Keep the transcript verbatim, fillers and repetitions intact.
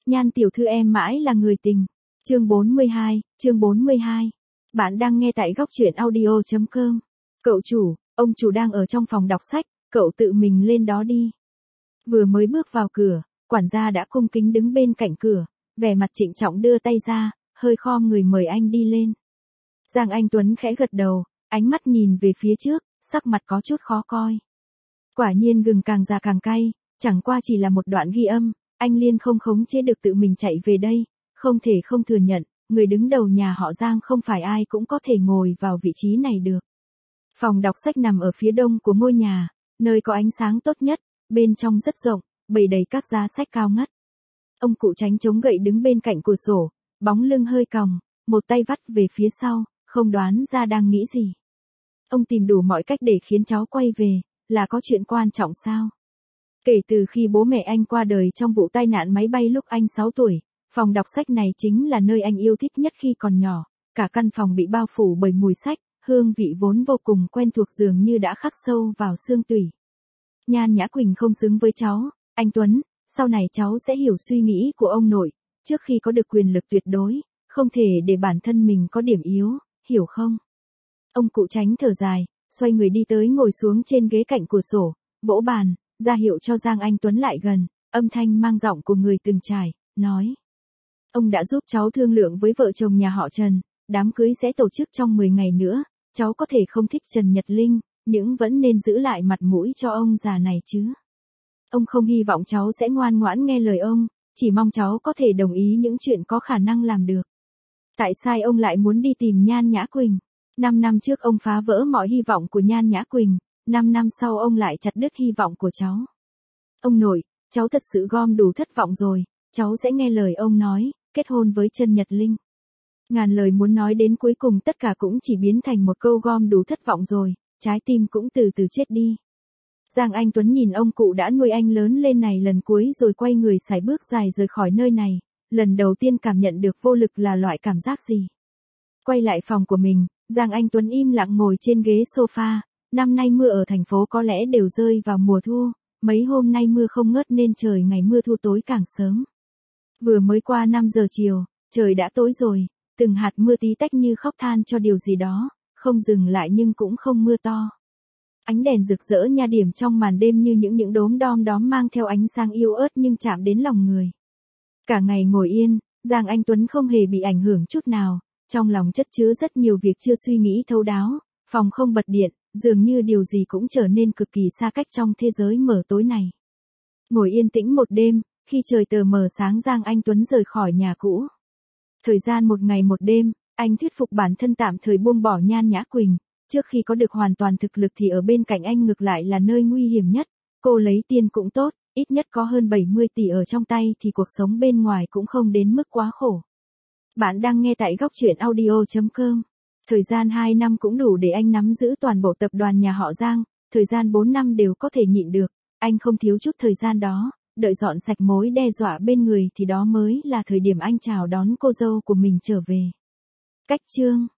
Nhan tiểu thư em mãi là người tình. Chương bốn mươi hai, chương bốn mươi hai. Bạn đang nghe tại góc truyện audio chấm com. Cậu chủ, ông chủ đang ở trong phòng đọc sách, cậu tự mình lên đó đi. Vừa mới bước vào cửa, quản gia đã cung kính đứng bên cạnh cửa, vẻ mặt trịnh trọng đưa tay ra, hơi khom người mời anh đi lên. Giang Anh Tuấn khẽ gật đầu, ánh mắt nhìn về phía trước, sắc mặt có chút khó coi. Quả nhiên gừng càng già càng cay, chẳng qua chỉ là một đoạn ghi âm, anh Liên không khống chế được tự mình chạy về đây, không thể không thừa nhận, người đứng đầu nhà họ Giang không phải ai cũng có thể ngồi vào vị trí này được. Phòng đọc sách nằm ở phía đông của ngôi nhà, nơi có ánh sáng tốt nhất, bên trong rất rộng, bày đầy các giá sách cao ngất. Ông cụ Tránh chống gậy đứng bên cạnh cửa sổ, bóng lưng hơi còng, một tay vắt về phía sau, không đoán ra đang nghĩ gì. Ông tìm đủ mọi cách để khiến cháu quay về, là có chuyện quan trọng sao? Kể từ khi bố mẹ anh qua đời trong vụ tai nạn máy bay lúc anh sáu tuổi, phòng đọc sách này chính là nơi anh yêu thích nhất khi còn nhỏ, cả căn phòng bị bao phủ bởi mùi sách, hương vị vốn vô cùng quen thuộc dường như đã khắc sâu vào xương tủy. Nhan Nhã Quỳnh không xứng với cháu, anh Tuấn, sau này cháu sẽ hiểu suy nghĩ của ông nội, trước khi có được quyền lực tuyệt đối, không thể để bản thân mình có điểm yếu, hiểu không? Ông cụ Tránh thở dài, xoay người đi tới ngồi xuống trên ghế cạnh cửa sổ, vỗ bàn, ra hiệu cho Giang Anh Tuấn lại gần, âm thanh mang giọng của người từng trải, nói. Ông đã giúp cháu thương lượng với vợ chồng nhà họ Trần, đám cưới sẽ tổ chức trong mười ngày nữa, cháu có thể không thích Trần Nhật Linh, nhưng vẫn nên giữ lại mặt mũi cho ông già này chứ. Ông không hy vọng cháu sẽ ngoan ngoãn nghe lời ông, chỉ mong cháu có thể đồng ý những chuyện có khả năng làm được. Tại sao ông lại muốn đi tìm Nhan Nhã Quỳnh? Năm năm trước ông phá vỡ mọi hy vọng của Nhan Nhã Quỳnh, năm năm sau ông lại chặt đứt hy vọng của cháu. Ông nội, cháu thật sự gom đủ thất vọng rồi, cháu sẽ nghe lời ông nói, kết hôn với Trần Nhật Linh. Ngàn lời muốn nói đến cuối cùng tất cả cũng chỉ biến thành một câu gom đủ thất vọng rồi, trái tim cũng từ từ chết đi. Giang Anh Tuấn nhìn ông cụ đã nuôi anh lớn lên này lần cuối rồi quay người sải bước dài rời khỏi nơi này, lần đầu tiên cảm nhận được vô lực là loại cảm giác gì. Quay lại phòng của mình, Giang Anh Tuấn im lặng ngồi trên ghế sofa, năm nay mưa ở thành phố có lẽ đều rơi vào mùa thu, mấy hôm nay mưa không ngớt nên trời ngày mưa thu tối càng sớm. Vừa mới qua năm giờ chiều, trời đã tối rồi, từng hạt mưa tí tách như khóc than cho điều gì đó, không dừng lại nhưng cũng không mưa to. Ánh đèn rực rỡ nha điểm trong màn đêm như những những đốm đom đóm mang theo ánh sáng yếu ớt nhưng chạm đến lòng người. Cả ngày ngồi yên, Giang Anh Tuấn không hề bị ảnh hưởng chút nào, trong lòng chất chứa rất nhiều việc chưa suy nghĩ thấu đáo, phòng không bật điện, dường như điều gì cũng trở nên cực kỳ xa cách trong thế giới mờ tối này. Ngồi yên tĩnh một đêm, khi trời tờ mờ sáng Giang Anh Tuấn rời khỏi nhà cũ. Thời gian một ngày một đêm, anh thuyết phục bản thân tạm thời buông bỏ Nhan Nhã Quỳnh, trước khi có được hoàn toàn thực lực thì ở bên cạnh anh ngược lại là nơi nguy hiểm nhất, cô lấy tiền cũng tốt, ít nhất có hơn bảy mươi tỷ ở trong tay thì cuộc sống bên ngoài cũng không đến mức quá khổ. Bạn đang nghe tại góc truyện audio chấm com. Thời gian hai năm cũng đủ để anh nắm giữ toàn bộ tập đoàn nhà họ Giang, thời gian bốn năm đều có thể nhịn được, anh không thiếu chút thời gian đó, đợi dọn sạch mối đe dọa bên người thì đó mới là thời điểm anh chào đón cô dâu của mình trở về. Cách chương